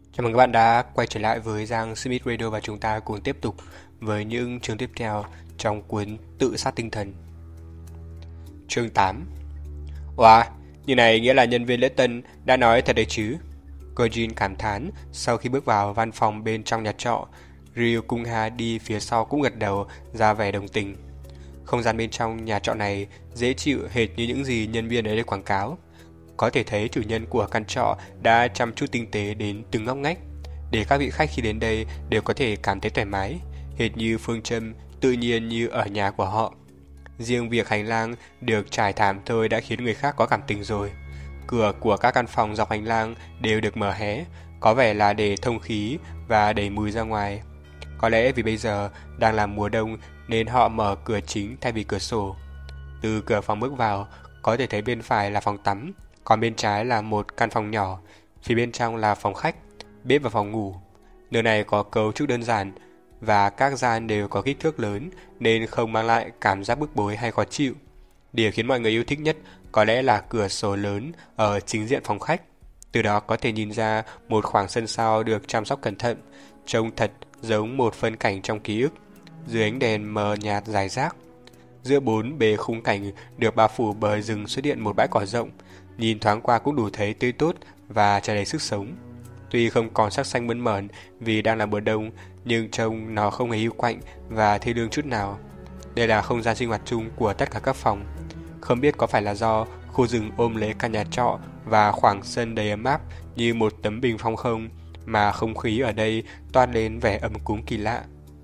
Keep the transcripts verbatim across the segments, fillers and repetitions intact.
Chào mừng các bạn đã quay trở lại với Giang Smith Radio và chúng ta cùng tiếp tục với những chương tiếp theo trong cuốn Tự sát tinh thần. Chương tám. Wow, như này nghĩa là nhân viên lễ tân đã nói thật đấy chứ? Gojin cảm thán sau khi bước vào văn phòng bên trong nhà trọ. Ryu Kung-ha đi phía sau cũng gật đầu ra vẻ đồng tình. Không gian bên trong nhà trọ này dễ chịu hệt như những gì nhân viên ở đây quảng cáo. Có thể thấy chủ nhân của căn trọ đã chăm chút tinh tế đến từng ngóc ngách, để các vị khách khi đến đây đều có thể cảm thấy thoải mái, hệt như phương châm tự nhiên như ở nhà của họ. Riêng việc hành lang được trải thảm thôi đã khiến người khác có cảm tình rồi. Cửa của các căn phòng dọc hành lang đều được mở hé, có vẻ là để thông khí và đẩy mùi ra ngoài. Có lẽ vì bây giờ đang là mùa đông nên họ mở cửa chính thay vì cửa sổ. Từ cửa phòng bước vào, có thể thấy bên phải là phòng tắm, còn bên trái là một căn phòng nhỏ, phía bên trong là phòng khách, bếp và phòng ngủ. Nơi này có cấu trúc đơn giản và các gian đều có kích thước lớn nên không mang lại cảm giác bức bối hay khó chịu. Điều khiến mọi người yêu thích nhất có lẽ là cửa sổ lớn ở chính diện phòng khách. Từ đó có thể nhìn ra một khoảng sân sau được chăm sóc cẩn thận, trông thật giống một phân cảnh trong ký ức, dưới ánh đèn mờ nhạt rải rác. Giữa bốn bề khung cảnh được bao phủ bởi rừng xuất hiện một bãi cỏ rộng, nhìn thoáng qua cũng đủ thấy tươi tốt và tràn đầy sức sống. Tuy không còn sắc xanh mơn mởn vì đang là mùa đông, nhưng trông nó không hề hiu quạnh và thê lương chút nào. Đây là không gian sinh hoạt chung của tất cả các phòng. Không biết có phải là do khu rừng ôm lấy căn nhà trọ và khoảng sân đầy ấm áp như một tấm bình phong không, mà không khí ở đây toát lên vẻ ấm cúng kỳ lạ.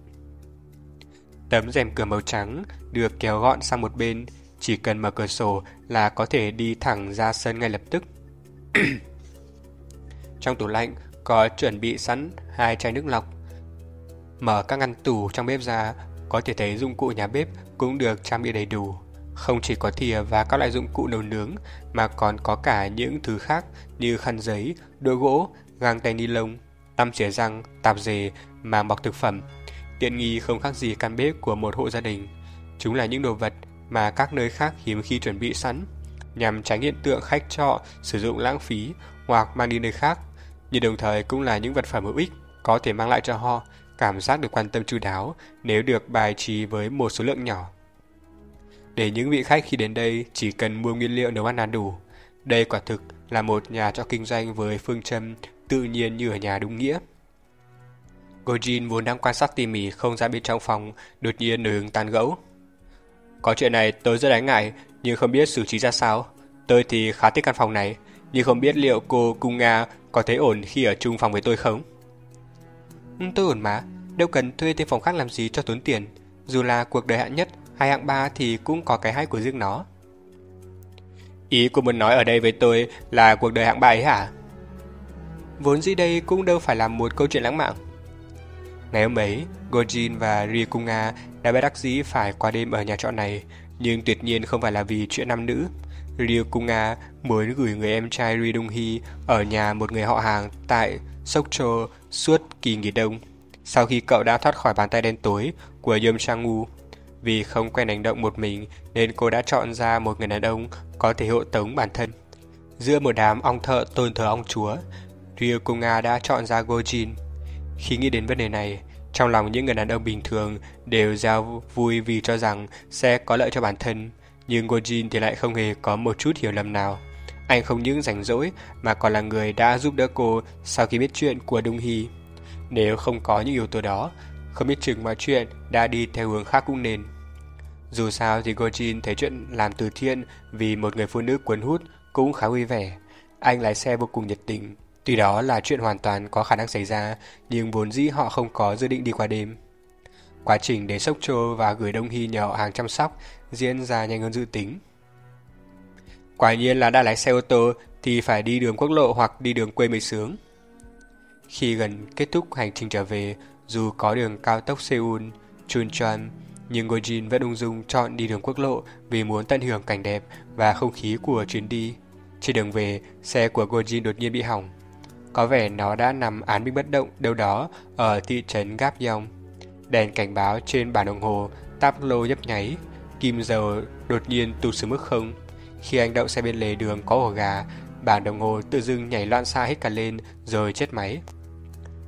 Tấm rèm cửa màu trắng được kéo gọn sang một bên, chỉ cần mở cửa sổ là có thể đi thẳng ra sân ngay lập tức. Trong tủ lạnh có chuẩn bị sẵn hai chai nước lọc. Mở các ngăn tủ trong bếp ra, có thể thấy dụng cụ nhà bếp cũng được trang bị đầy đủ. Không chỉ có thìa và các loại dụng cụ nấu nướng, mà còn có cả những thứ khác như khăn giấy, đũa gỗ, găng tay ni lông, tăm chỉa răng, tạp dề, màng bọc thực phẩm. Tiện nghi không khác gì căn bếp của một hộ gia đình. Chúng là những đồ vật mà các nơi khác hiếm khi chuẩn bị sẵn, nhằm tránh hiện tượng khách trọ sử dụng lãng phí hoặc mang đi nơi khác, nhưng đồng thời cũng là những vật phẩm hữu ích có thể mang lại cho họ cảm giác được quan tâm chu đáo nếu được bài trí với một số lượng nhỏ. Để những vị khách khi đến đây chỉ cần mua nguyên liệu nấu ăn là đủ. Đây quả thực là một nhà trọ kinh doanh với phương châm tự nhiên như ở nhà đúng nghĩa. Gojin vốn đang quan sát tỉ mỉ không gian bên trong phòng, đột nhiên nổi hứng tán gẫu. Có chuyện này tôi rất đáng ngại, nhưng không biết xử trí ra sao. Tôi thì khá thích căn phòng này, nhưng không biết liệu cô Cung Nga có thấy ổn khi ở chung phòng với tôi không? Tôi ổn mà, đâu cần thuê thêm phòng khác làm gì cho tốn tiền. Dù là cuộc đời hạng nhất hay hạng ba thì cũng có cái hay của riêng nó. Ý cô muốn nói ở đây với tôi là cuộc đời hạng ba ấy hả? Vốn dĩ đây cũng đâu phải là một câu chuyện lãng mạn. Ngày hôm ấy, Gojin và Ryokunga đã bất đắc dĩ phải qua đêm ở nhà trọ này, nhưng tuyệt nhiên không phải là vì chuyện nam nữ. Ryokunga muốn gửi người em trai Ri Dong-hee ở nhà một người họ hàng tại Sokcho suốt kỳ nghỉ đông, sau khi cậu đã thoát khỏi bàn tay đen tối của Yeom Sang-woo. Vì không quen hành động một mình nên cô đã chọn ra một người đàn ông có thể hộ tống bản thân. Giữa một đám ong thợ tôn thờ ong chúa, Ryokunga đã chọn ra Gojin. Khi nghĩ đến vấn đề này, trong lòng những người đàn ông bình thường đều reo vui vì cho rằng sẽ có lợi cho bản thân, nhưng Gojin thì lại không hề có một chút hiểu lầm nào. Anh không những rảnh rỗi mà còn là người đã giúp đỡ cô sau khi biết chuyện của Dong-hee. Nếu không có những yếu tố đó, không biết chừng mọi chuyện đã đi theo hướng khác cũng nên. Dù sao thì Gojin thấy chuyện làm từ thiện vì một người phụ nữ cuốn hút cũng khá vui vẻ. Anh lái xe vô cùng nhiệt tình. Tuy đó là chuyện hoàn toàn có khả năng xảy ra, nhưng vốn dĩ họ không có dự định đi qua đêm. Quá trình đến Sokcho và gửi Dong-hee nhờ họ hàng chăm sóc diễn ra nhanh hơn dự tính. Quả nhiên là đã lái xe ô tô thì phải đi đường quốc lộ hoặc đi đường quê mới sướng. Khi gần kết thúc hành trình trở về, dù có đường cao tốc Seoul, Chuncheon, nhưng Gojin vẫn ung dung chọn đi đường quốc lộ vì muốn tận hưởng cảnh đẹp và không khí của chuyến đi. Trên đường về, xe của Gojin đột nhiên bị hỏng. Có vẻ nó đã nằm án binh bất động đâu đó ở thị trấn Gapyeong. Đèn cảnh báo trên bản đồng hồ táp lô nhấp nháy, kim dầu đột nhiên tụt xuống mức không. Khi anh đậu xe bên lề đường có ổ gà, bản đồng hồ tự dưng nhảy loạn xạ hết cả lên rồi chết máy.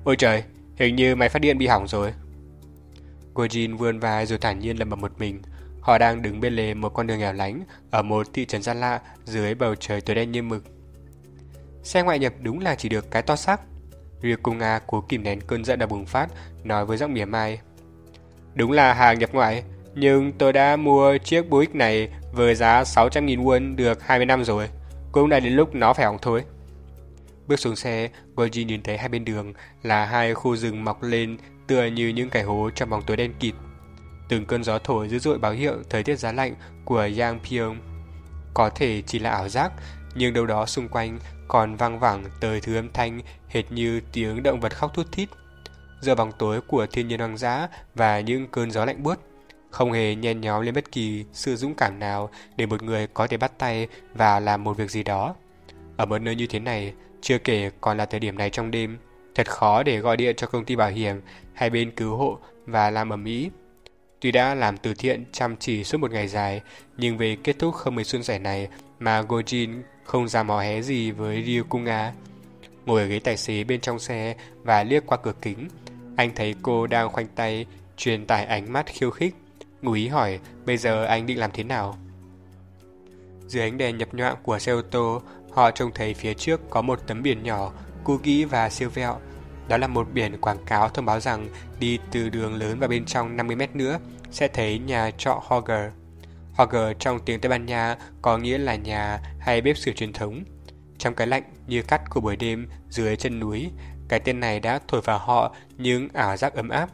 Ôi trời, hình như máy phát điện bị hỏng rồi. Gojin vươn vai rồi thản nhiên lẩm bẩm một mình. Họ đang đứng bên lề một con đường hẻo lánh ở một thị trấn xa lạ dưới bầu trời tối đen như mực. Xe ngoại nhập đúng là chỉ được cái to xác. Ryukunga cố kìm nén cơn giận đã bùng phát, nói với giọng mỉa mai. Đúng là hàng nhập ngoại, nhưng tôi đã mua chiếc Buick này với giá sáu trăm nghìn won được hai mươi năm rồi. Cũng đã đến lúc nó phải hỏng thôi. Bước xuống xe, Gojin nhìn thấy hai bên đường là hai khu rừng mọc lên tựa như những cái hố trong bóng tối đen kịt. Từng cơn gió thổi dữ dội báo hiệu thời tiết giá lạnh của Yangpyeong. Có thể chỉ là ảo giác, nhưng đâu đó xung quanh còn vang vẳng tới thứ âm thanh hệt như tiếng động vật khóc thút thít. Giữa bóng tối của thiên nhiên hoang dã và những cơn gió lạnh buốt, không hề nhen nhóm lên bất kỳ sự dũng cảm nào để một người có thể bắt tay và làm một việc gì đó. Ở một nơi như thế này, chưa kể còn là thời điểm này trong đêm, thật khó để gọi điện cho công ty bảo hiểm hay bên cứu hộ và làm ầm ĩ. Tuy đã làm từ thiện chăm chỉ suốt một ngày dài, nhưng về kết thúc không mấy suôn sẻ này mà Gojin không dám hò hé gì với Ryukunga. Ngồi ở ghế tài xế bên trong xe và liếc qua cửa kính, anh thấy cô đang khoanh tay truyền tải ánh mắt khiêu khích. Ngụ ý hỏi bây giờ anh định làm thế nào. Dưới ánh đèn nhập nhoạng của xe ô tô, họ trông thấy phía trước có một tấm biển nhỏ, cũ kỹ và siêu vẹo. Đó là một biển quảng cáo thông báo rằng đi từ đường lớn vào bên trong năm mươi mét nữa sẽ thấy nhà trọ Hogger. Hogger trong tiếng Tây Ban Nha có nghĩa là nhà hay bếp sưởi truyền thống. Trong cái lạnh như cắt của buổi đêm dưới chân núi, cái tên này đã thổi vào họ những ảo giác ấm áp.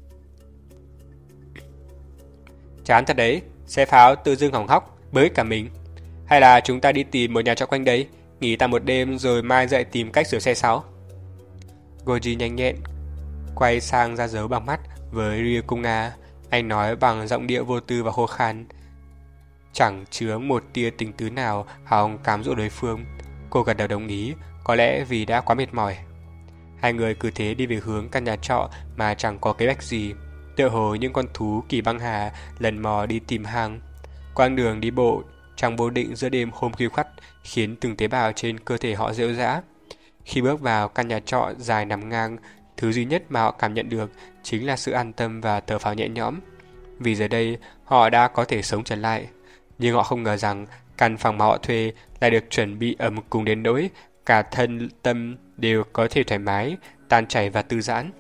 Chán thật đấy, xe pháo tự dưng hỏng hóc, bới cả mình. Hay là chúng ta đi tìm một nhà trọ quanh đây, nghỉ tạm một đêm rồi mai dậy tìm cách sửa xe sau. Goji nhanh nhẹn quay sang ra dấu bằng mắt với Ryukunga. Anh nói bằng giọng điệu vô tư và khô khan, chẳng chứa một tia tình tứ nào hòng cám dỗ đối phương. Cô gật đầu đồng ý, có lẽ vì đã quá mệt mỏi. Hai người cứ thế đi về hướng căn nhà trọ mà chẳng có kế hoạch gì, tựa hồ những con thú kỳ băng hà lần mò đi tìm hàng. Quãng đường đi bộ trong vô định giữa đêm hôm khuya khoắt khiến từng tế bào trên cơ thể họ rệu rã. Khi bước vào căn nhà trọ dài nằm ngang, thứ duy nhất mà họ cảm nhận được chính là sự an tâm và thở phào nhẹ nhõm. Vì giờ đây họ đã có thể sống trở lại. Nhưng họ không ngờ rằng căn phòng mà họ thuê lại được chuẩn bị ấm cùng đến nỗi cả thân tâm đều có thể thoải mái, tan chảy và thư giãn.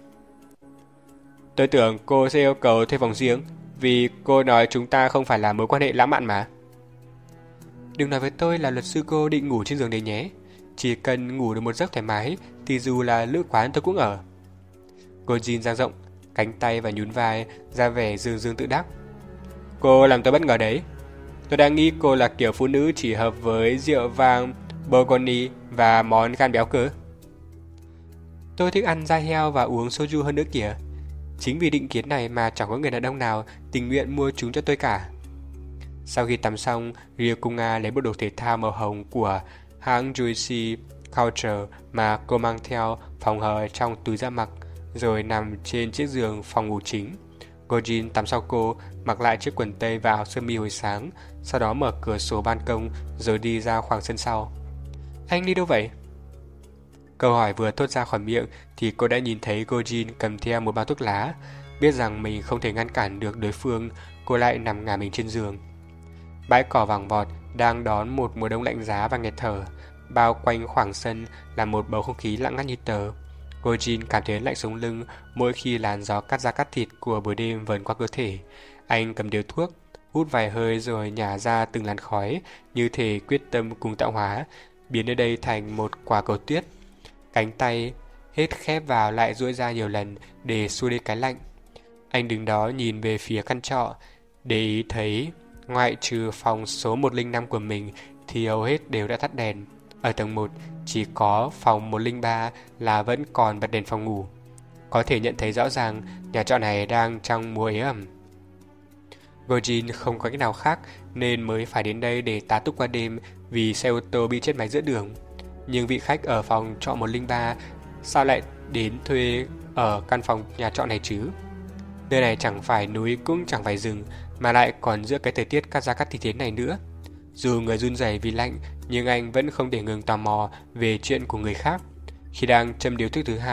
Tôi tưởng cô sẽ yêu cầu thuê phòng riêng, vì cô nói chúng ta không phải là mối quan hệ lãng mạn mà. Đừng nói với tôi là luật sư cô định ngủ trên giường đấy nhé. Chỉ cần ngủ được một giấc thoải mái thì dù là lữ quán tôi cũng ở. Gojin dang rộng cánh tay và nhún vai ra vẻ dương dương tự đắc. Cô làm tôi bất ngờ đấy. Tôi đang nghĩ cô là kiểu phụ nữ chỉ hợp với rượu vang Burgundy và món gan béo cơ. Tôi thích ăn da heo và uống soju hơn nữa kìa. Chính vì định kiến này mà chẳng có người đàn ông nào tình nguyện mua chúng cho tôi cả. Sau khi tắm xong, Ryukunga lấy bộ đồ thể thao màu hồng của hãng Juicy Culture mà cô mang theo phòng hờ trong túi da mặc, rồi nằm trên chiếc giường phòng ngủ chính. Gojin tắm sau cô, mặc lại chiếc quần tây và áo sơ mi hồi sáng, sau đó mở cửa sổ ban công rồi đi ra khoảng sân sau. Anh đi đâu vậy? Câu hỏi vừa thốt ra khỏi miệng thì cô đã nhìn thấy Gojin cầm theo một bao thuốc lá. Biết rằng mình không thể ngăn cản được đối phương, cô lại nằm ngả mình trên giường. Bãi cỏ vàng vọt đang đón một mùa đông lạnh giá và nghẹt thở. Bao quanh khoảng sân là một bầu không khí lặng ngắt như tờ. Gojin cảm thấy lạnh sống lưng mỗi khi làn gió cắt da cắt thịt của buổi đêm vờn qua cơ thể. Anh cầm điếu thuốc, hút vài hơi rồi nhả ra từng làn khói, như thể quyết tâm cùng tạo hóa, biến nơi đây thành một quả cầu tuyết. Cánh tay hết khép vào lại duỗi ra nhiều lần để xua đi cái lạnh. Anh đứng đó nhìn về phía căn trọ, để ý thấy ngoại trừ phòng số một không năm của mình thì hầu hết đều đã tắt đèn. Ở tầng một chỉ có phòng một không ba là vẫn còn bật đèn phòng ngủ. Có thể nhận thấy rõ ràng nhà trọ này đang trong mùa ế ẩm. Gojin không có cách nào khác nên mới phải đến đây để tá túc qua đêm vì xe ô tô bị chết máy giữa đường. Nhưng vị khách ở phòng trọ một không ba sao lại đến thuê ở căn phòng nhà trọ này chứ? Nơi này chẳng phải núi cũng chẳng phải rừng, mà lại còn giữa cái thời tiết cắt da cắt thịt thế này nữa. Dù người run rẩy vì lạnh, nhưng anh vẫn không thể ngừng tò mò về chuyện của người khác. Khi đang châm điếu thuốc thứ hai,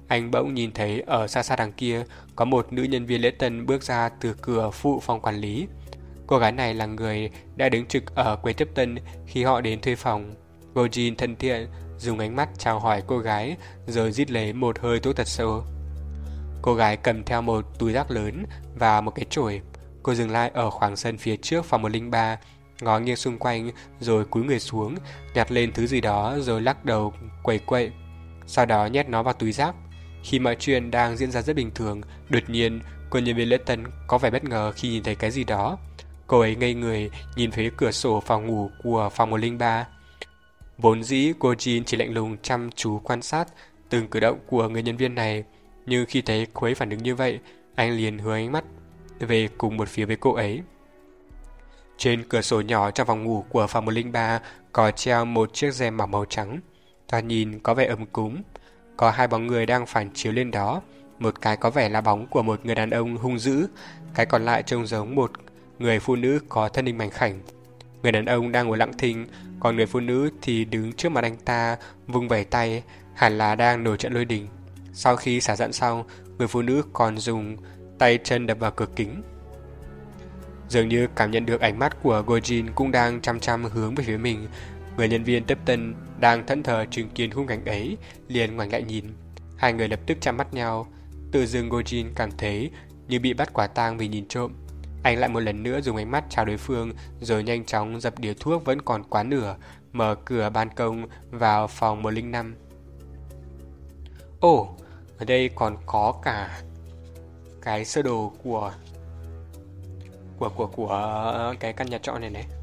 anh bỗng nhìn thấy ở xa xa đằng kia có một nữ nhân viên lễ tân bước ra từ cửa phụ phòng quản lý. Cô gái này là người đã đứng trực ở quầy tiếp tân khi họ đến thuê phòng. Gojin thân thiện dùng ánh mắt chào hỏi cô gái rồi rít lấy một hơi thuốc thật sâu. Cô gái cầm theo một túi rác lớn và một cái chổi. Cô dừng lại ở khoảng sân phía trước phòng một không ba, ngó nghiêng xung quanh rồi cúi người xuống, nhặt lên thứ gì đó rồi lắc đầu quẩy quậy. Sau đó nhét nó vào túi rác. Khi mọi chuyện đang diễn ra rất bình thường, đột nhiên cô nhân viên lễ tân có vẻ bất ngờ khi nhìn thấy cái gì đó. Cô ấy ngây người nhìn phía cửa sổ phòng ngủ của phòng một không ba. Vốn dĩ cô Jin chỉ lạnh lùng chăm chú quan sát từng cử động của người nhân viên này, nhưng khi thấy cô ấy phản ứng như vậy, anh liền hướng ánh mắt về cùng một phía với cô ấy. Trên cửa sổ nhỏ trong phòng ngủ của phòng một không ba có treo một chiếc rèm mỏng màu trắng, thoạt nhìn có vẻ ấm cúng. Có hai bóng người đang phản chiếu lên đó, một cái có vẻ là bóng của một người đàn ông hung dữ, cái còn lại trông giống một người phụ nữ có thân hình mảnh khảnh. Người đàn ông đang ngồi lặng thinh, còn người phụ nữ thì đứng trước mặt anh ta, vung vẩy tay, hẳn là đang nổi trận lôi đình. Sau khi xả giận xong, người phụ nữ còn dùng tay chân đập vào cửa kính. Dường như cảm nhận được ánh mắt của Gojin cũng đang chăm chăm hướng về phía mình, người nhân viên tiếp tân đang thẫn thờ chứng kiến khung cảnh ấy liền ngoảnh lại nhìn. Hai người lập tức chạm mắt nhau. Tự dưng Gojin cảm thấy như bị bắt quả tang vì nhìn trộm. Anh lại một lần nữa dùng ánh mắt chào đối phương rồi nhanh chóng dập điếu thuốc vẫn còn quá nửa, mở cửa ban công vào phòng một không năm. Ồ, ở đây còn có cả cái sơ đồ của của của của cái căn nhà trọ này này.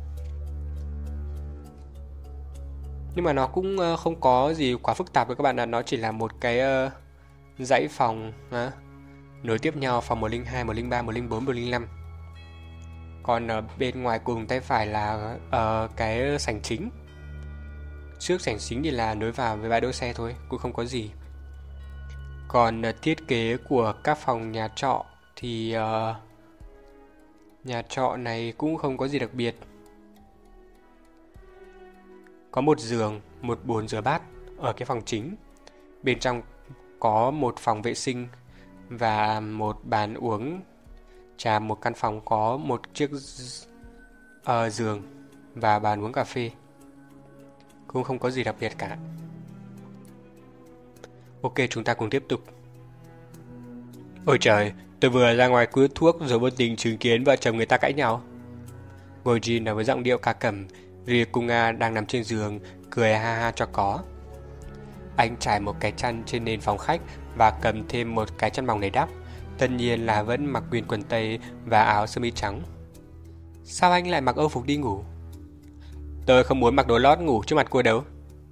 Nhưng mà nó cũng không có gì quá phức tạp với các bạn ạ, nó chỉ là một cái uh, dãy phòng uh, nối tiếp nhau, phòng một không hai, một không ba, một không bốn, một không năm. Còn ở bên ngoài cùng tay phải là uh, cái sảnh chính. Trước sảnh chính thì là nối vào với bãi đỗ xe thôi, cũng không có gì. Còn uh, thiết kế của các phòng nhà trọ thì uh, nhà trọ này cũng không có gì đặc biệt. Có một giường, một bồn rửa bát ở cái phòng chính. Bên trong có một phòng vệ sinh và một bàn uống trà. Một căn phòng có một chiếc uh, giường và bàn uống cà phê. Cũng không có gì đặc biệt cả. Ok, chúng ta cùng tiếp tục. Ôi trời, tôi vừa ra ngoài hút thuốc rồi vô tình chứng kiến vợ chồng người ta cãi nhau. Gojin nói với giọng điệu ca cẩm. Ryekunga đang nằm trên giường, cười ha ha cho có. Anh trải một cái chăn trên nền phòng khách và cầm thêm một cái chăn mỏng để đắp. Tất nhiên là vẫn mặc nguyên quần tây và áo sơ mi trắng. Sao anh lại mặc âu phục đi ngủ? Tôi không muốn mặc đồ lót ngủ trước mặt cô đâu.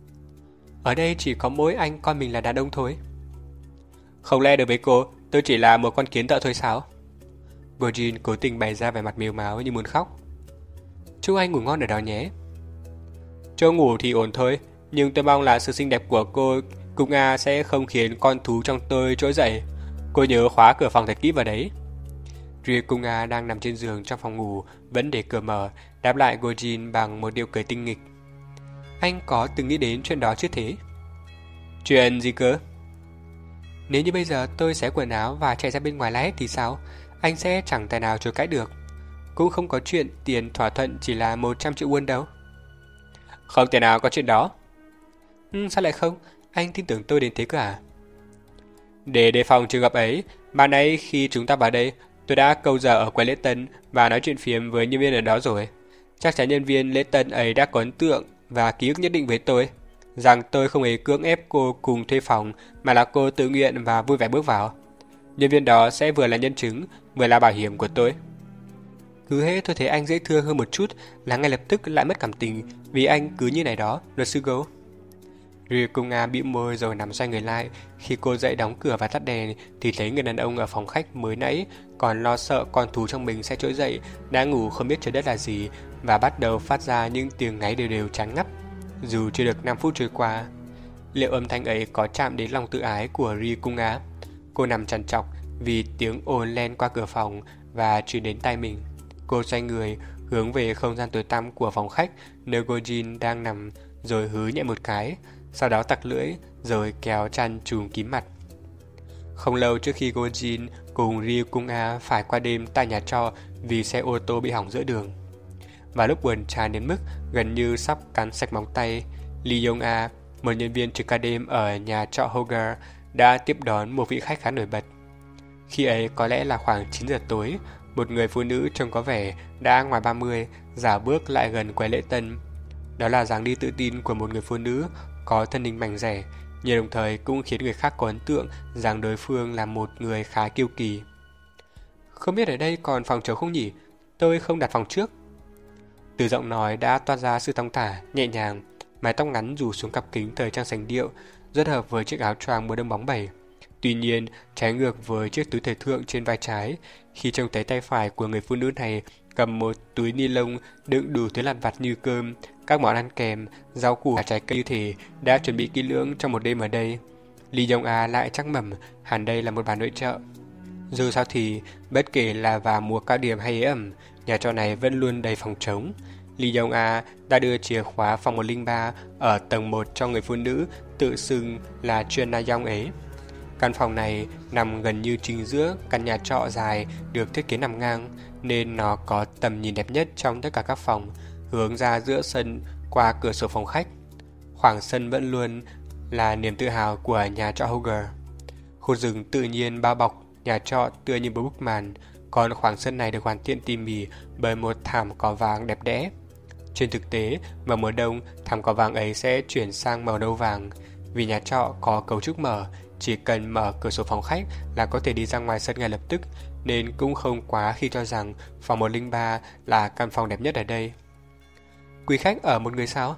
Ở đây chỉ có mỗi anh coi mình là đàn ông thôi. Không lẽ đối với cô tôi chỉ là một con kiến thợ thôi sao? Gojin cố tình bày ra vẻ mặt mếu máo như muốn khóc. Chúc anh ngủ ngon ở đó nhé. Chỗ ngủ thì ổn thôi, nhưng tôi mong là sự xinh đẹp của cô Kunga sẽ không khiến con thú trong tôi trỗi dậy. Cô nhớ khóa cửa phòng thật kỹ vào đấy. Ryekunga đang nằm trên giường trong phòng ngủ vẫn để cửa mở, đáp lại Gojin bằng một điệu cười tinh nghịch. Anh có từng nghĩ đến chuyện đó chứ thế? Chuyện gì cơ? Nếu như bây giờ tôi xé quần áo và chạy ra bên ngoài la hét thì sao? Anh sẽ chẳng tài nào chối cãi được. Cũng không có chuyện tiền thỏa thuận chỉ là một trăm triệu won đâu. Không thể nào có chuyện đó. Ừ, sao lại không? Anh tin tưởng tôi đến thế cơ à? Để đề phòng trường hợp ấy, ban nãy khi chúng ta vào đây, tôi đã câu giờ ở quầy lễ tân và nói chuyện phiếm với nhân viên ở đó rồi. Chắc chắn nhân viên lễ tân ấy đã có ấn tượng và ký ức nhất định với tôi, rằng tôi không hề cưỡng ép cô cùng thuê phòng, mà là cô tự nguyện và vui vẻ bước vào. Nhân viên đó sẽ vừa là nhân chứng, vừa là bảo hiểm của tôi. Cứ hễ tôi thấy anh dễ thương hơn một chút là ngay lập tức lại mất cảm tình vì anh cứ như này đó, luật sư Go. Ryekunga bĩu môi rồi nằm xoay người lại. Khi cô dậy đóng cửa và tắt đèn thì thấy người đàn ông ở phòng khách mới nãy còn lo sợ con thú trong mình sẽ trỗi dậy, đã ngủ không biết trời đất là gì và bắt đầu phát ra những tiếng ngáy đều đều chán ngắt. Dù chưa được năm phút trôi qua, liệu âm thanh ấy có chạm đến lòng tự ái của Ryekunga? Cô nằm trằn trọc vì tiếng ồn len qua cửa phòng và truyền đến tai mình. Cô xoay người hướng về không gian tối tăm của phòng khách nơi Gojin đang nằm rồi hứ nhẹ một cái, sau đó tặc lưỡi rồi kéo chăn trùm kín mặt. Không lâu trước khi Gojin cùng Ryukung-a phải qua đêm tại nhà trọ vì xe ô tô bị hỏng giữa đường. Và lúc buồn chán đến mức gần như sắp cắn sạch móng tay, Lee Yong-a, một nhân viên trực ca đêm ở nhà trọ Hogar, đã tiếp đón một vị khách khá nổi bật. Khi ấy có lẽ là khoảng chín giờ tối, một người phụ nữ trông có vẻ đã ngoài ba mươi dạo bước lại gần quầy lễ tân. Đó là dáng đi tự tin của một người phụ nữ có thân hình mảnh dẻ, nhưng đồng thời cũng khiến người khác có ấn tượng rằng đối phương là một người khá kiêu kỳ. Không biết ở đây còn phòng trống không nhỉ? Tôi không đặt phòng trước. Từ giọng nói đã toát ra sự thong thả, nhẹ nhàng, mái tóc ngắn rủ xuống cặp kính thời trang sành điệu, rất hợp với chiếc áo choàng mùa đông bóng bẩy. Tuy nhiên, trái ngược với chiếc túi thời thượng trên vai trái, khi trông thấy tay phải của người phụ nữ này cầm một túi ni lông đựng đủ thứ lặt vặt như cơm, các món ăn kèm, rau củ và trái cây như thể đã chuẩn bị kỹ lưỡng trong một đêm ở đây. Lee Yong-a lại chắc mẩm hẳn đây là một bà nội trợ. Dù sao thì, bất kể là vào mùa cao điểm hay ế ẩm, nhà trọ này vẫn luôn đầy phòng trống. Lee Yong-a đã đưa chìa khóa phòng một không ba ở tầng một cho người phụ nữ tự xưng là Chun Na-yong ấy. Căn phòng này nằm gần như chính giữa căn nhà trọ dài được thiết kế nằm ngang, nên nó có tầm nhìn đẹp nhất trong tất cả các phòng, hướng ra giữa sân qua cửa sổ phòng khách. Khoảng sân vẫn luôn là niềm tự hào của nhà trọ Hogar. Khu rừng tự nhiên bao bọc nhà trọ tựa như một bức màn, còn khoảng sân này được hoàn thiện tỉ mỉ bởi một thảm cỏ vàng đẹp đẽ. Trên thực tế, vào mùa đông, thảm cỏ vàng ấy sẽ chuyển sang màu nâu vàng. Vì nhà trọ có cấu trúc mở, chỉ cần mở cửa sổ phòng khách là có thể đi ra ngoài sân ngay lập tức, nên cũng không quá khi cho rằng phòng một không ba là căn phòng đẹp nhất ở đây. Quý khách ở một người sao?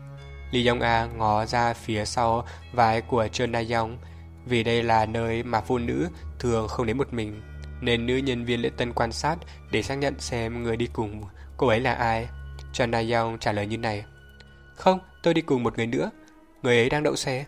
Lee Yong-a ngó ra phía sau vai của Chun Na-yong. Vì đây là nơi mà phụ nữ thường không đến một mình, nên nữ nhân viên lễ tân quan sát để xác nhận xem người đi cùng cô ấy là ai. Chun Na-yong trả lời như này: Không, tôi đi cùng một người nữa. Người ấy đang đậu xe.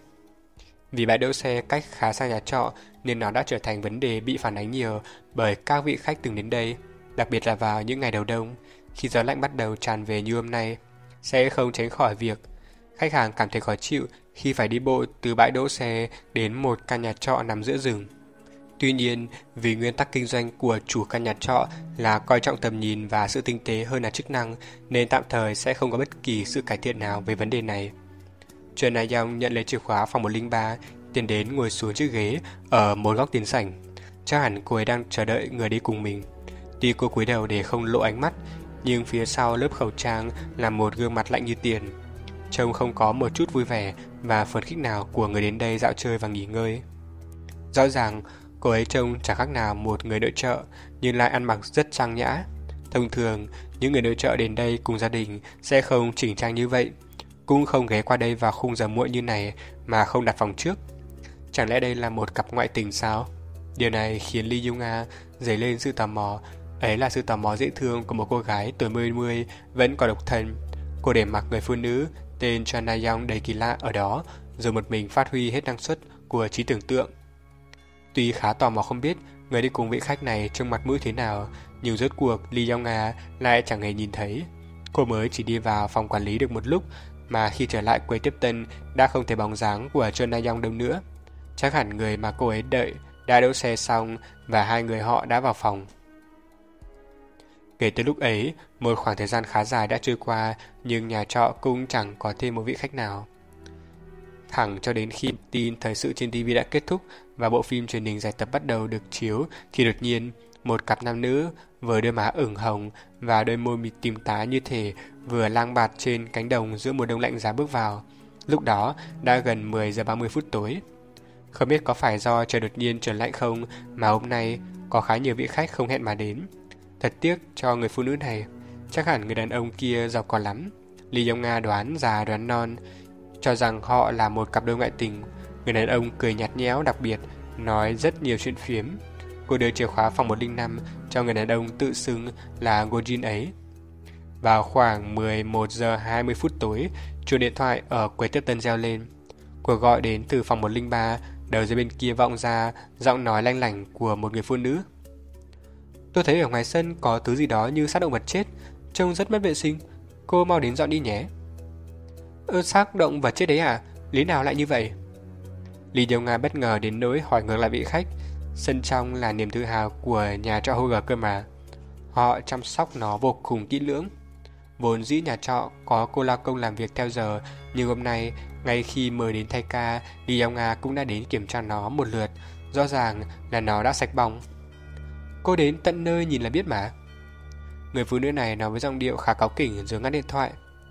Vì bãi đỗ xe cách khá xa nhà trọ nên nó đã trở thành vấn đề bị phản ánh nhiều bởi các vị khách từng đến đây, đặc biệt là vào những ngày đầu đông, khi gió lạnh bắt đầu tràn về như hôm nay. Sẽ không tránh khỏi việc khách hàng cảm thấy khó chịu khi phải đi bộ từ bãi đỗ xe đến một căn nhà trọ nằm giữa rừng. Tuy nhiên, vì nguyên tắc kinh doanh của chủ căn nhà trọ là coi trọng tầm nhìn và sự tinh tế hơn là chức năng, nên tạm thời sẽ không có bất kỳ sự cải thiện nào về vấn đề này. Chun Na-yong nhận lấy chìa khóa phòng một không ba, tiến đến ngồi xuống chiếc ghế ở một góc tiền sảnh. Chắc hẳn cô ấy đang chờ đợi người đi cùng mình. Tuy cô cúi đầu để không lộ ánh mắt, nhưng phía sau lớp khẩu trang là một gương mặt lạnh như tiền. Trông không có một chút vui vẻ và phấn khích nào của người đến đây dạo chơi và nghỉ ngơi. Rõ ràng, cô ấy trông chẳng khác nào một người nội trợ, nhưng lại ăn mặc rất trang nhã. Thông thường, những người nội trợ đến đây cùng gia đình sẽ không chỉnh trang như vậy, cũng không ghé qua đây vào khung giờ muộn như này mà không đặt phòng trước. Chẳng lẽ đây là một cặp ngoại tình sao? Điều này khiến Lee Yong-a dấy lên sự tò mò. Ấy là sự tò mò dễ thương của một cô gái tuổi mươi mươi vẫn còn độc thân. Cô để mặc người phụ nữ tên Chun Na-yong đầy kỳ lạ ở đó, rồi một mình phát huy hết năng suất của trí tưởng tượng. Tuy khá tò mò không biết người đi cùng vị khách này trông mặt mũi thế nào, nhưng rốt cuộc Lee Yong-a lại chẳng hề nhìn thấy. Cô mới chỉ đi vào phòng quản lý được một lúc, mà khi trở lại quầy tiếp tân đã không thấy bóng dáng của Chun Na-yong đâu nữa. Chắc hẳn người mà cô ấy đợi đã đỗ xe xong và hai người họ đã vào phòng. Kể từ lúc ấy, một khoảng thời gian khá dài đã trôi qua, nhưng nhà trọ cũng chẳng có thêm một vị khách nào. Thẳng cho đến khi tin thời sự trên ti vi đã kết thúc và bộ phim truyền hình dài tập bắt đầu được chiếu, thì đột nhiên một cặp nam nữ với đôi má ửng hồng và đôi môi mịt tím tái như thể vừa lang bạt trên cánh đồng giữa mùa đông lạnh giá bước vào. Lúc đó đã gần mười giờ ba mươi phút tối. Không biết có phải do trời đột nhiên trở lạnh không mà hôm nay có khá nhiều vị khách không hẹn mà đến. Thật tiếc cho người phụ nữ này. Chắc hẳn người đàn ông kia giàu có lắm. Lee Yong-a đoán già đoán non, cho rằng họ là một cặp đôi ngoại tình. Người đàn ông cười nhạt nhẽo đặc biệt, nói rất nhiều chuyện phiếm. Cô đưa chìa khóa phòng một không năm cho người đàn ông tự xưng là Gojin ấy. Vào khoảng mười một giờ hai mươi phút tối, chuông điện thoại ở quầy tiếp tân reo lên. Cuộc gọi đến từ phòng một không ba, đầu dây bên kia vọng ra giọng nói lanh lảnh của một người phụ nữ. Tôi thấy ở ngoài sân có thứ gì đó như xác động vật chết, trông rất mất vệ sinh. Cô mau đến dọn đi nhé. Ơ, xác động vật chết đấy à? Lý nào lại như vậy? Lee Young-a bất ngờ đến nỗi hỏi ngược lại vị khách. Sân trong là niềm tự hào của nhà trọ Hoger cơ mà. Họ chăm sóc nó vô cùng kỹ lưỡng. Vốn dĩ nhà trọ có cô lao công làm việc theo giờ, nhưng hôm nay, ngay khi mời đến thay ca, Lee Young-a cũng đã đến kiểm tra nó một lượt. Rõ ràng là nó đã sạch bóng. Cô đến tận nơi nhìn là biết mà. Người phụ nữ này nói với giọng điệu khá cáu kỉnh rồi ngắt điện thoại.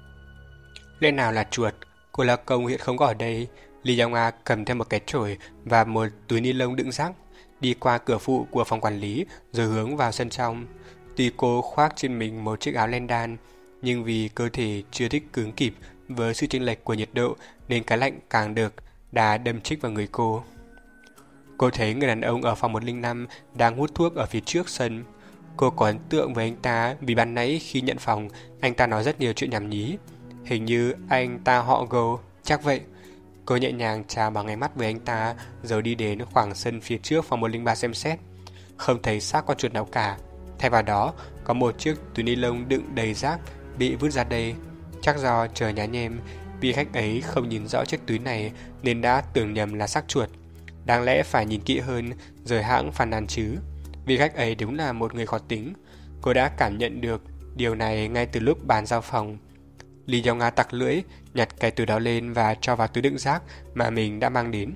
Lẽ nào là chuột? Cô lao công hiện không có ở đây. Lee Young-a cầm theo một cái chổi và một túi ni lông đựng rác, đi qua cửa phụ của phòng quản lý rồi hướng vào sân trong. Tuy cô khoác trên mình một chiếc áo len đan, nhưng vì cơ thể chưa thích ứng kịp với sự chênh lệch của nhiệt độ nên cái lạnh càng được đá đâm chích vào người cô. Cô thấy người đàn ông ở phòng một không năm đang hút thuốc ở phía trước sân. Cô có ấn tượng với anh ta vì ban nãy khi nhận phòng, anh ta nói rất nhiều chuyện nhảm nhí. Hình như anh ta họ Go, chắc vậy. Cô nhẹ nhàng chào bằng ánh mắt với anh ta rồi đi đến khoảng sân phía trước phòng một không ba xem xét. Không thấy xác con chuột nào cả. Thay vào đó, có một chiếc túi ni lông đựng đầy rác bị vứt ra đây. Chắc do trời nhá nhem, vị khách ấy không nhìn rõ chiếc túi này nên đã tưởng nhầm là xác chuột. Đáng lẽ phải nhìn kỹ hơn rồi hãng phàn nàn chứ. Vị khách ấy đúng là một người khó tính. Cô đã cảm nhận được điều này ngay từ lúc bàn giao phòng. Lee Young-a tặc lưỡi, nhặt cái túi đó lên và cho vào túi đựng rác mà mình đã mang đến.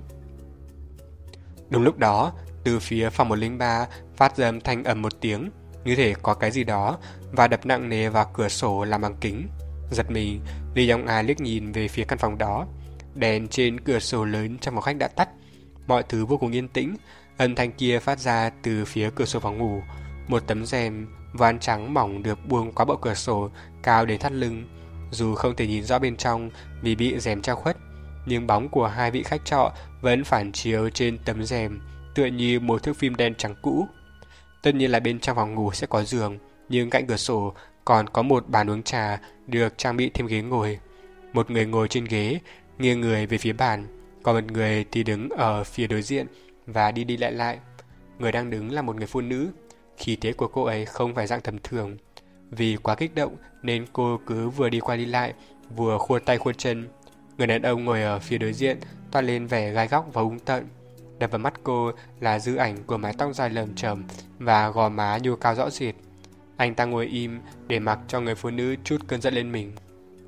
Đúng lúc đó, từ phía phòng một không ba phát ra âm thanh ầm một tiếng, như thể có cái gì đó và đập nặng nề vào cửa sổ làm bằng kính. Giật mình, Lee Young-a liếc nhìn về phía căn phòng đó. Đèn trên cửa sổ lớn trong phòng khách đã tắt. Mọi thứ vô cùng yên tĩnh. Âm thanh kia phát ra từ phía cửa sổ phòng ngủ. Một tấm rèm voan trắng mỏng được buông qua bộ cửa sổ cao đến thắt lưng. Dù không thể nhìn rõ bên trong vì bị rèm che khuất, nhưng bóng của hai vị khách trọ vẫn phản chiếu trên tấm rèm, tựa như một thước phim đen trắng cũ. Tất nhiên là bên trong phòng ngủ sẽ có giường, nhưng cạnh cửa sổ còn có một bàn uống trà được trang bị thêm ghế ngồi. Một người ngồi trên ghế, nghiêng người về phía bàn, còn một người thì đứng ở phía đối diện và đi đi lại lại. Người đang đứng là một người phụ nữ. Khí thế của cô ấy không phải dạng tầm thường. Vì quá kích động nên cô cứ vừa đi qua đi lại, vừa khua tay khua chân. Người đàn ông ngồi ở phía đối diện toát lên vẻ gai góc và hung tợn. Đập vào mắt cô là dư ảnh của mái tóc dài lởm chởm và gò má nhô cao rõ rệt. Anh ta ngồi im để mặc cho người phụ nữ trút cơn giận lên mình.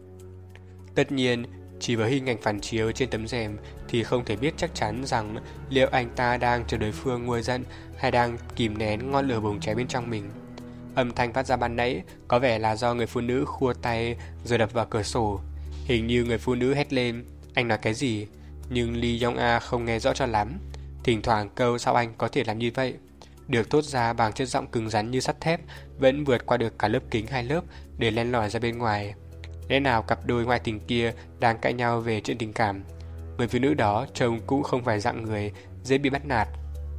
Tất nhiên, chỉ với hình ảnh phản chiếu trên tấm rèm thì không thể biết chắc chắn rằng liệu anh ta đang chờ đối phương nguôi giận hay đang kìm nén ngọn lửa bùng cháy bên trong mình. Âm thanh phát ra ban nãy có vẻ là do người phụ nữ khua tay rồi đập vào cửa sổ. Hình như người phụ nữ hét lên, anh nói cái gì? Nhưng Lee Young-a không nghe rõ cho lắm. Thỉnh thoảng câu sao anh có thể làm như vậy được thốt ra bằng chất giọng cứng rắn như sắt thép, vẫn vượt qua được cả lớp kính hai lớp để len lỏi ra bên ngoài. Lẽ nào cặp đôi ngoại tình kia đang cãi nhau về chuyện tình cảm? Người phụ nữ đó trông cũng không phải dạng người dễ bị bắt nạt.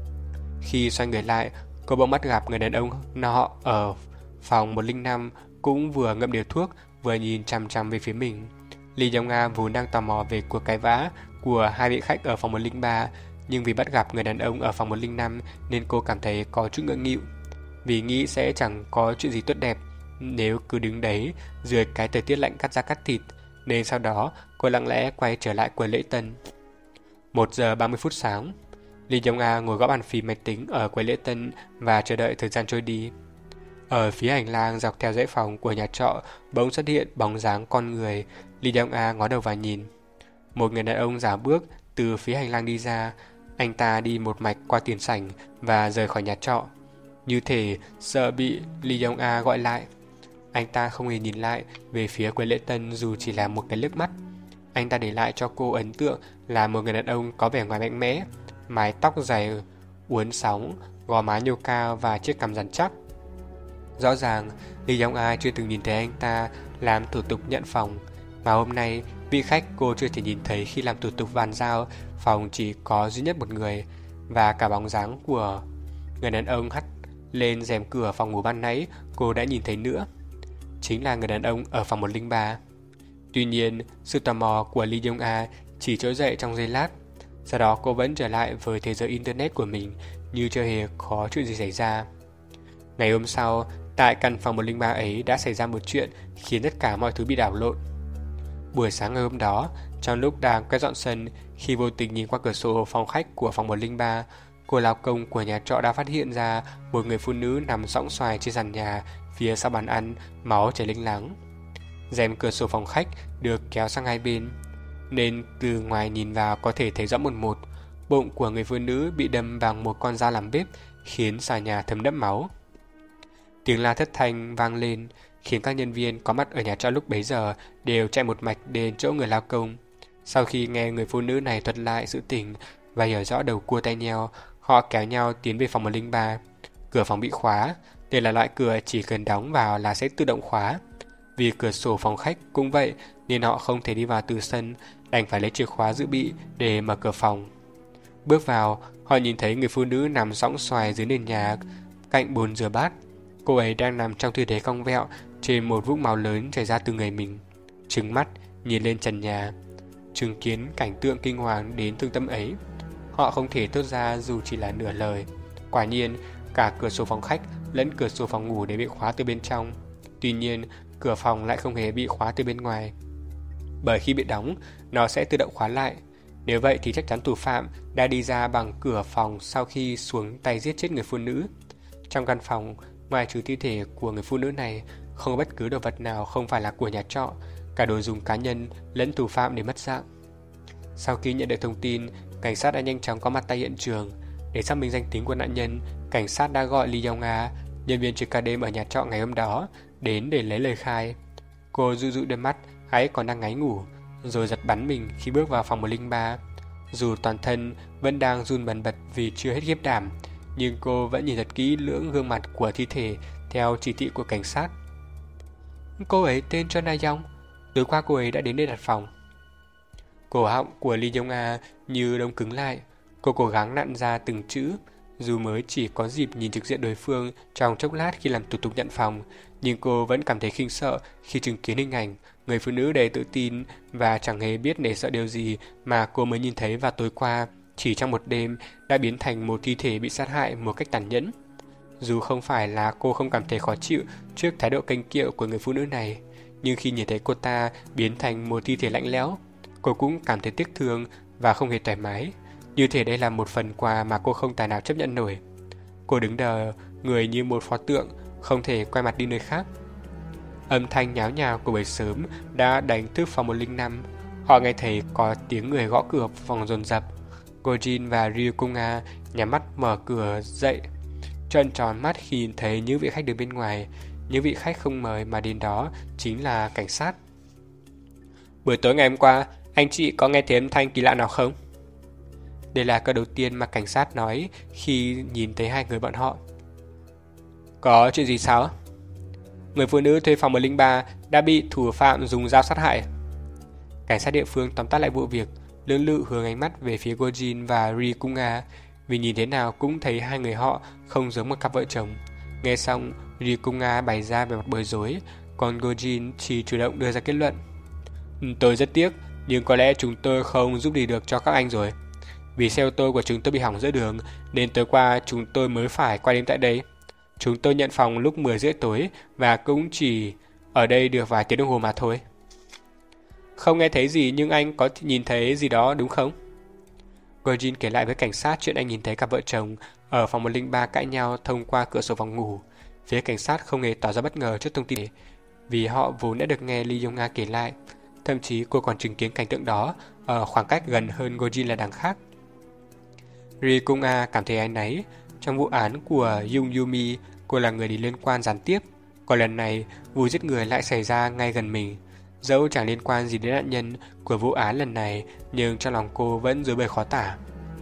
Khi xoay người lại, cô bỗng bắt gặp người đàn ông nọ ở phòng một không năm cũng vừa ngậm điếu thuốc vừa nhìn chằm chằm về phía mình. Lee Young-a vốn đang tò mò về cuộc cãi vã của hai vị khách ở phòng một không ba, nhưng vì bắt gặp người đàn ông ở phòng một không năm nên cô cảm thấy có chút ngượng nghịu. Vì nghĩ sẽ chẳng có chuyện gì tốt đẹp nếu cứ đứng đấy dưới cái thời tiết lạnh cắt da cắt thịt, nên sau đó cô lặng lẽ quay trở lại quầy lễ tân. Một giờ ba mươi phút sáng, Lee Young-a ngồi gõ bàn phím máy tính ở quầy lễ tân và chờ đợi thời gian trôi đi. Ở phía hành lang dọc theo dãy phòng của nhà trọ bỗng xuất hiện bóng dáng con người. Lee Young-a ngó đầu vào nhìn. Một người đàn ông dạo bước từ phía hành lang đi ra. Anh ta đi một mạch qua tiền sảnh và rời khỏi nhà trọ, như thể sợ bị Lee Young-a gọi lại. Anh ta không hề nhìn lại về phía quầy lễ tân dù chỉ là một cái liếc mắt. Anh ta để lại cho cô ấn tượng là một người đàn ông có vẻ ngoài mạnh mẽ, mái tóc dài uốn sóng, gò má nhô cao và chiếc cằm rắn chắc. Rõ ràng Lee Young-a chưa từng nhìn thấy anh ta làm thủ tục nhận phòng, mà hôm nay vị khách cô chưa thể nhìn thấy khi làm thủ tục bàn giao phòng chỉ có duy nhất một người, và cả bóng dáng của người đàn ông hắt lên rèm cửa phòng ngủ ban nãy cô đã nhìn thấy nữa. Chính là người đàn ông ở phòng một không ba. Tuy nhiên, sự tò mò của Lee Young-a chỉ trỗi dậy trong giây lát. Sau đó cô vẫn trở lại với thế giới internet của mình như chưa hề có chuyện gì xảy ra. Ngày hôm sau, tại căn phòng một không ba ấy đã xảy ra một chuyện khiến tất cả mọi thứ bị đảo lộn. Buổi sáng ngày hôm đó, Trong lúc đang quét dọn sân, khi vô tình nhìn qua cửa sổ phòng khách của phòng một không ba, cô lao công của nhà trọ đã phát hiện ra một người phụ nữ nằm sõng xoài trên sàn nhà phía sau bàn ăn, máu chảy lênh láng. Rèm cửa sổ phòng khách được kéo sang hai bên, nên từ ngoài nhìn vào có thể thấy rõ một một. Bụng của người phụ nữ bị đâm bằng một con dao làm bếp, khiến sàn nhà thấm đẫm máu. Tiếng la thất thanh vang lên, khiến các nhân viên có mặt ở nhà trọ lúc bấy giờ đều chạy một mạch đến chỗ người lao công. Sau khi nghe người phụ nữ này thuật lại sự tình và hiểu rõ đầu cua tay nheo, họ kéo nhau tiến về phòng một không ba. Cửa phòng bị khóa, đây là loại cửa chỉ cần đóng vào là sẽ tự động khóa. Vì cửa sổ phòng khách cũng vậy nên họ không thể đi vào từ sân, đành phải lấy chìa khóa dự bị để mở cửa phòng. Bước vào, họ nhìn thấy người phụ nữ nằm sõng xoài dưới nền nhà cạnh bồn rửa bát. Cô ấy đang nằm trong tư thế cong vẹo trên một vũng máu lớn chảy ra từ người mình, trừng mắt nhìn lên trần nhà. Chứng kiến cảnh tượng kinh hoàng đến thương tâm ấy, họ không thể thốt ra dù chỉ là nửa lời. Quả nhiên, cả cửa sổ phòng khách lẫn cửa sổ phòng ngủ đều bị khóa từ bên trong. Tuy nhiên, cửa phòng lại không hề bị khóa từ bên ngoài, bởi khi bị đóng, nó sẽ tự động khóa lại. Nếu vậy thì chắc chắn thủ phạm đã đi ra bằng cửa phòng sau khi xuống tay giết chết người phụ nữ. Trong căn phòng, ngoài trừ thi thể của người phụ nữ này, không có bất cứ đồ vật nào không phải là của nhà trọ, cả đồ dùng cá nhân lẫn thủ phạm đều mất dạng. Sau khi nhận được thông tin, cảnh sát đã nhanh chóng có mặt tại hiện trường. Để xác minh danh tính của nạn nhân, cảnh sát đã gọi Lee Yong-a, nhân viên trực ca đêm ở nhà trọ ngày hôm đó, đến để lấy lời khai. Cô dụi dụi đôi mắt, hãy còn đang ngáy ngủ, rồi giật bắn mình khi bước vào phòng một không ba. Dù toàn thân vẫn đang run bần bật vì chưa hết khiếp đảm, nhưng cô vẫn nhìn thật kỹ lưỡng gương mặt của thi thể theo chỉ thị của cảnh sát. Cô ấy tên Chon Na-young, tối qua cô ấy đã đến đây đặt phòng. Cổ họng của Lee Yong-a như đông cứng lại. Cô cố gắng nặn ra từng chữ. Dù mới chỉ có dịp nhìn trực diện đối phương trong chốc lát khi làm thủ tục nhận phòng, nhưng cô vẫn cảm thấy kinh sợ khi chứng kiến hình ảnh người phụ nữ đầy tự tin và chẳng hề biết nể sợ điều gì mà cô mới nhìn thấy vào tối qua, chỉ trong một đêm đã biến thành một thi thể bị sát hại một cách tàn nhẫn. Dù không phải là cô không cảm thấy khó chịu trước thái độ kênh kiệu của người phụ nữ này, nhưng khi nhìn thấy cô ta biến thành một thi thể lạnh lẽo, cô cũng cảm thấy tiếc thương và không hề thoải mái. Như thể đây là một phần quà mà cô không tài nào chấp nhận nổi. Cô đứng đờ, người như một pho tượng, không thể quay mặt đi nơi khác. Âm thanh nháo nhào của buổi sớm đã đánh thức phòng một không năm. Họ nghe thấy có tiếng người gõ cửa phòng dồn dập. Gojin và Ryukunga nhắm mắt mở cửa dậy, trợn tròn mắt khi nhìn thấy những vị khách đứng bên ngoài. Những vị khách không mời mà đến đó chính là cảnh sát. Buổi tối ngày hôm qua, anh chị có nghe thấy âm thanh kỳ lạ nào không? Đây là câu đầu tiên mà cảnh sát nói khi nhìn thấy hai người bọn họ. Có chuyện gì sao? Người phụ nữ thuê phòng một không ba đã bị thủ phạm dùng dao sát hại. Cảnh sát địa phương tóm tắt lại vụ việc, lưỡng lự hướng ánh mắt về phía Gojin và Ryukunga, vì nhìn thế nào cũng thấy hai người họ không giống một cặp vợ chồng. Nghe xong, Ryukunga bày ra về mặt bối rối, còn Gojin chỉ chủ động đưa ra kết luận. Tôi rất tiếc, nhưng có lẽ chúng tôi không giúp gì được cho các anh rồi. Vì xe ô tô của chúng tôi bị hỏng giữa đường, nên tối qua chúng tôi mới phải qua đêm tại đây. Chúng tôi nhận phòng lúc mười rưỡi tối và cũng chỉ ở đây được vài tiếng đồng hồ mà thôi. Không nghe thấy gì nhưng anh có nhìn thấy gì đó đúng không? Gojin kể lại với cảnh sát chuyện anh nhìn thấy cặp vợ chồng ở phòng một không ba cãi nhau thông qua cửa sổ phòng ngủ. Phía cảnh sát không hề tỏ ra bất ngờ trước thông tin này, vì họ vốn đã được nghe Lee Yong-a kể lại. Thậm chí cô còn chứng kiến cảnh tượng đó ở khoảng cách gần hơn Gojin là đằng khác. Ryukunga cảm thấy áy náy. Trong vụ án của Jung Yumi, cô là người đi liên quan gián tiếp. Còn lần này, vụ giết người lại xảy ra ngay gần mình. Dẫu chẳng liên quan gì đến nạn nhân của vụ án lần này, nhưng trong lòng cô vẫn rối bời khó tả.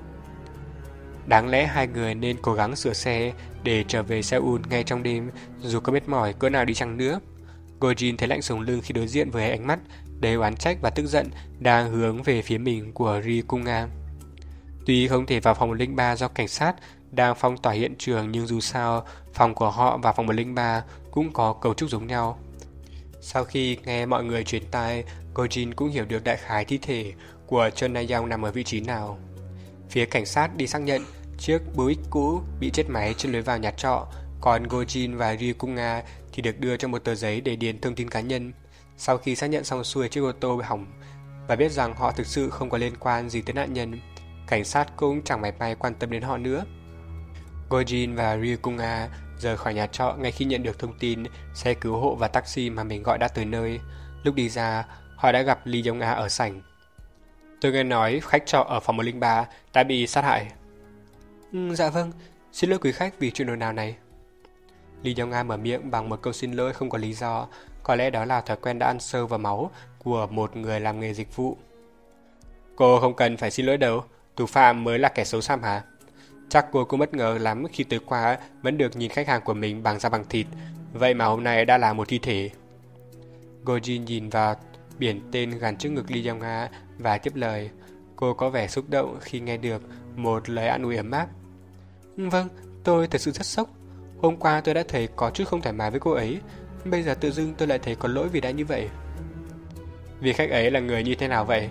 Đáng lẽ hai người nên cố gắng sửa xe để trở về Seoul ngay trong đêm, dù có mệt mỏi cỡ nào đi chăng nữa. Gojin thấy lạnh sống lưng khi đối diện với ánh mắt đầy oán trách và tức giận đang hướng về phía mình của Ryukunga. Tuy không thể vào phòng một không ba do cảnh sát đang phong tỏa hiện trường, nhưng dù sao, phòng của họ và phòng một không ba cũng có cấu trúc giống nhau. Sau khi nghe mọi người truyền tai, Gojin cũng hiểu được đại khái thi thể của Chon Na-young nằm ở vị trí nào. Phía cảnh sát đi xác nhận chiếc Buick cũ bị chết máy trên lối vào nhà trọ, còn Gojin và Ryukunga thì được đưa cho một tờ giấy để điền thông tin cá nhân. Sau khi xác nhận xong xuôi chiếc ô tô bị hỏng và biết rằng họ thực sự không có liên quan gì tới nạn nhân. Cảnh sát cũng chẳng mảy may quan tâm đến họ nữa. Gojin và Ryukunga rời khỏi nhà trọ ngay khi nhận được thông tin xe cứu hộ và taxi mà mình gọi đã tới nơi. Lúc đi ra, họ đã gặp Lee Jong-a ở sảnh. Tôi nghe nói khách trọ ở phòng một không ba đã bị sát hại. Ừ, dạ vâng, xin lỗi quý khách vì chuyện ồn ào này. Lee Jong-a mở miệng bằng một câu xin lỗi không có lý do. Có lẽ đó là thói quen đã ăn sâu vào máu của một người làm nghề dịch vụ. Cô không cần phải xin lỗi đâu, thủ phạm mới là kẻ xấu xăm hả? Chắc cô cũng bất ngờ lắm khi tối qua vẫn được nhìn khách hàng của mình bằng da bằng thịt, vậy mà hôm nay đã là một thi thể. Gojin nhìn vào biển tên gắn trước ngực Lee Jong-a và tiếp lời. Cô có vẻ xúc động khi nghe được một lời an ủi ấm áp. Vâng, tôi thật sự rất sốc. Hôm qua tôi đã thấy có chút không thoải mái với cô ấy, bây giờ tự dưng tôi lại thấy có lỗi vì đã như vậy. Vị khách ấy là người như thế nào vậy?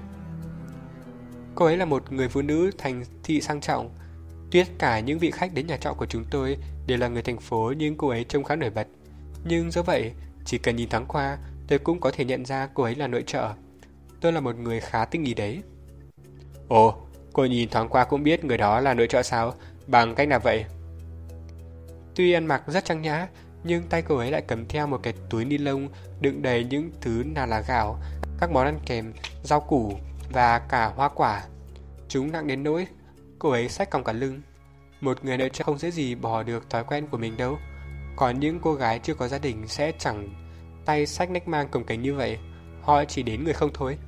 Cô ấy là một người phụ nữ thành thị sang trọng. Tất cả những vị khách đến nhà trọ của chúng tôi đều là người thành phố, nhưng cô ấy trông khá nổi bật. Nhưng dẫu vậy, chỉ cần nhìn thoáng qua, tôi cũng có thể nhận ra cô ấy là nội trợ. Tôi là một người khá tinh ý đấy. Ồ, cô nhìn thoáng qua cũng biết người đó là nội trợ sao? Bằng cách nào vậy? Tuy ăn mặc rất trang nhã, nhưng tay cô ấy lại cầm theo một cái túi ni lông đựng đầy những thứ nào là gạo, các món ăn kèm, rau củ và cả hoa quả. Chúng nặng đến nỗi cô ấy xách còng cả lưng. Một người nội trợ không dễ gì bỏ được thói quen của mình đâu. Còn những cô gái chưa có gia đình sẽ chẳng tay xách nách mang cồng kềnh như vậy. Họ chỉ đến người không thôi.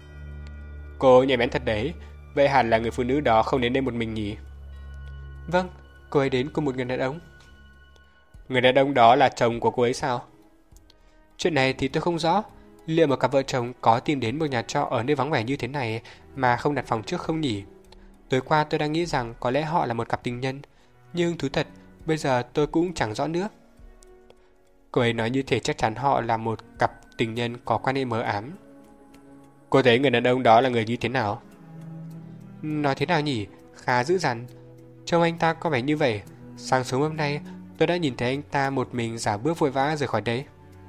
Cô nhạy bén thật đấy. Vậy hẳn là người phụ nữ đó không đến đây một mình nhỉ? Vâng, cô ấy đến cùng một người đàn ông. Người đàn ông đó là chồng của cô ấy sao? Chuyện này thì tôi không rõ. Liệu một cặp vợ chồng có tìm đến một nhà trọ ở nơi vắng vẻ như thế này mà không đặt phòng trước không nhỉ? Tối qua tôi đang nghĩ rằng có lẽ họ là một cặp tình nhân. Nhưng thú thật, bây giờ tôi cũng chẳng rõ nữa. Cô ấy nói như thể chắc chắn họ là một cặp tình nhân có quan hệ mờ ám. Cô thấy người đàn ông đó là người như thế nào? Nói thế nào nhỉ? Khá dữ dằn. Trông anh ta có vẻ như vậy. Sáng sớm hôm nay tôi đã nhìn thấy anh ta một mình dạo bước vội vã rời khỏi đây.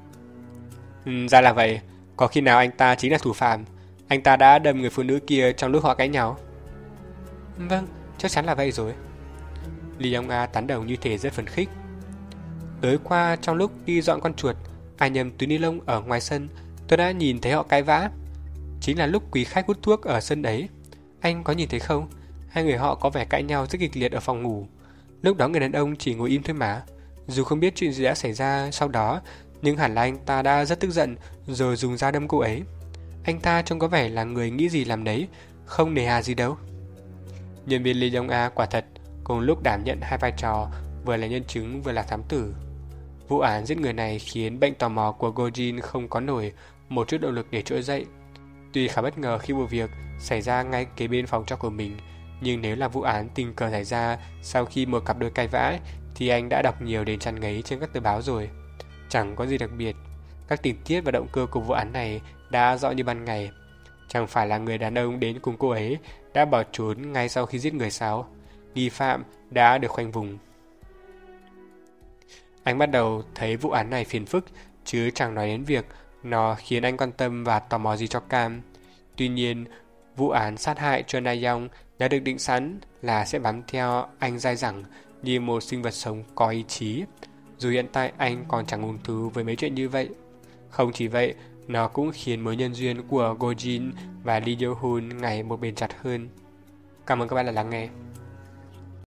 Ừ, ra là vậy. Có khi nào anh ta chính là thủ phạm? Anh ta đã đâm người phụ nữ kia trong lúc họ cãi nhau? Vâng, chắc chắn là vậy rồi. Lee Jong-a tán đồng như thể rất phấn khích. Tối qua trong lúc đi dọn con chuột, ai nhầm túi ni lông ở ngoài sân, tôi đã nhìn thấy họ cãi vã. Chính là lúc quý khách hút thuốc ở sân ấy. Anh có nhìn thấy không? Hai người họ có vẻ cãi nhau rất kịch liệt ở phòng ngủ. Lúc đó người đàn ông chỉ ngồi im thôi mà. Dù không biết chuyện gì đã xảy ra sau đó, nhưng hẳn là anh ta đã rất tức giận rồi dùng dao đâm cô ấy. Anh ta trông có vẻ là người nghĩ gì làm đấy, không nề hà gì đâu. Nhân viên Lee Jong-a quả thật cùng lúc đảm nhận hai vai trò, vừa là nhân chứng vừa là thám tử. Vụ án giết người này khiến bệnh tò mò của Gojin không có nổi một chút động lực để trỗi dậy. Tuy khá bất ngờ khi vụ việc xảy ra ngay kế bên phòng trọ của mình, nhưng nếu là vụ án tình cờ xảy ra sau khi một cặp đôi cãi vã thì anh đã đọc nhiều đến tràn ngấy trên các tờ báo rồi. Chẳng có gì đặc biệt. Các tình tiết và động cơ của vụ án này đã rõ như ban ngày. Chẳng phải là người đàn ông đến cùng cô ấy đã bỏ trốn ngay sau khi giết người sao? Nghi phạm đã được khoanh vùng. Anh bắt đầu thấy vụ án này phiền phức, chứ chẳng nói đến việc nó khiến anh quan tâm và tò mò gì cho cam. Tuy nhiên, vụ án sát hại Choi Na-young đã được định sẵn là sẽ bám theo anh dai dẳng như một sinh vật sống có ý chí. Dù hiện tại anh còn chẳng hứng thú với mấy chuyện như vậy. Không chỉ vậy, nó cũng khiến mối nhân duyên của Gojin và Lee Yo-hun ngày một bền chặt hơn. Cảm ơn các bạn đã lắng nghe.